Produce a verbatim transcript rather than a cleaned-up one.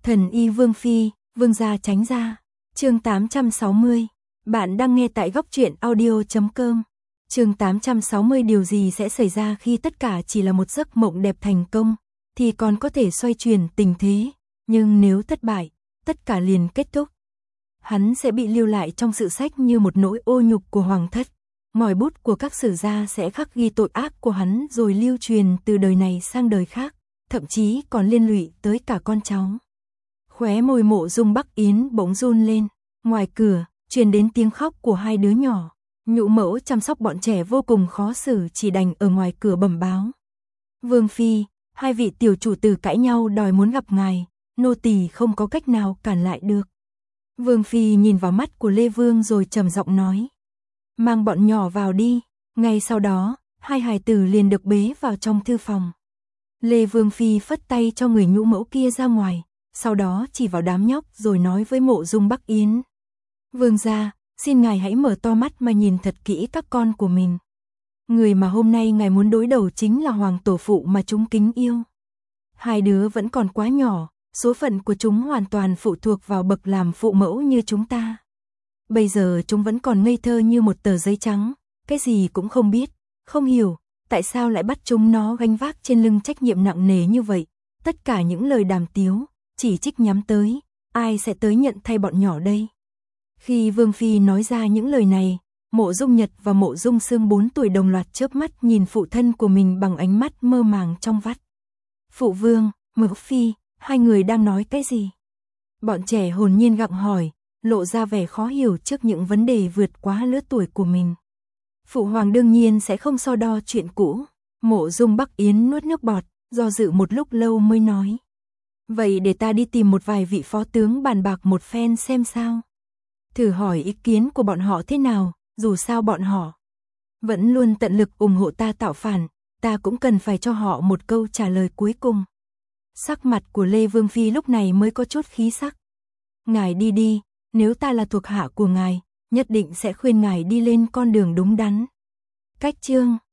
Thần y Vương Phi, Vương gia tránh ra. Chương tám trăm sáu mươi. Bạn đang nghe tại góc truyện audio chấm com. Chương tám trăm sáu mươi. Điều gì sẽ xảy ra khi tất cả chỉ là một giấc mộng đẹp thành công, thì còn có thể xoay chuyển tình thế, nhưng nếu thất bại, tất cả liền kết thúc. Hắn sẽ bị lưu lại trong sự sách như một nỗi ô nhục của hoàng thất. Ngòi bút của các sử gia sẽ khắc ghi tội ác của hắn rồi lưu truyền từ đời này sang đời khác, thậm chí còn liên lụy tới cả con cháu. Khóe môi Mộ Dung Bắc Yến bỗng run lên, ngoài cửa truyền đến tiếng khóc của hai đứa nhỏ. Nhũ mẫu chăm sóc bọn trẻ vô cùng khó xử, chỉ đành ở ngoài cửa bẩm báo. Vương Phi, hai vị tiểu chủ tử cãi nhau đòi muốn gặp ngài, nô tỳ không có cách nào cản lại được. Vương Phi nhìn vào mắt của Lê Vương rồi trầm giọng nói. Mang bọn nhỏ vào đi. Ngay sau đó, hai hài tử liền được bế vào trong thư phòng. Lê Vương Phi phất tay cho người nhũ mẫu kia ra ngoài, sau đó chỉ vào đám nhóc rồi nói với Mộ Dung Bắc Yến. Vương gia, xin ngài hãy mở to mắt mà nhìn thật kỹ các con của mình. Người mà hôm nay ngài muốn đối đầu chính là hoàng tổ phụ mà chúng kính yêu. Hai đứa vẫn còn quá nhỏ, số phận của chúng hoàn toàn phụ thuộc vào bậc làm phụ mẫu như chúng ta. Bây giờ chúng vẫn còn ngây thơ như một tờ giấy trắng, cái gì cũng không biết, không hiểu, tại sao lại bắt chúng nó gánh vác trên lưng trách nhiệm nặng nề như vậy. Tất cả những lời đàm tiếu, chỉ trích nhắm tới, ai sẽ tới nhận thay bọn nhỏ đây? Khi Vương Phi nói ra những lời này, Mộ Dung Nhật và Mộ Dung Sương bốn tuổi đồng loạt chớp mắt nhìn phụ thân của mình bằng ánh mắt mơ màng trong vắt. Phụ vương, Mộc Phi, hai người đang nói cái gì? Bọn trẻ hồn nhiên gặng hỏi, lộ ra vẻ khó hiểu trước những vấn đề vượt quá lứa tuổi của mình. Phụ hoàng đương nhiên sẽ không so đo chuyện cũ. Mộ Dung Bắc Yến nuốt nước bọt, do dự một lúc lâu mới nói. Vậy để ta đi tìm một vài vị phó tướng bàn bạc một phen xem sao. Thử hỏi ý kiến của bọn họ thế nào, dù sao bọn họ vẫn luôn tận lực ủng hộ ta tạo phản, ta cũng cần phải cho họ một câu trả lời cuối cùng. Sắc mặt của Lê Vương Phi lúc này mới có chút khí sắc. Ngài đi đi, nếu ta là thuộc hạ của ngài, nhất định sẽ khuyên ngài đi lên con đường đúng đắn. Cách chương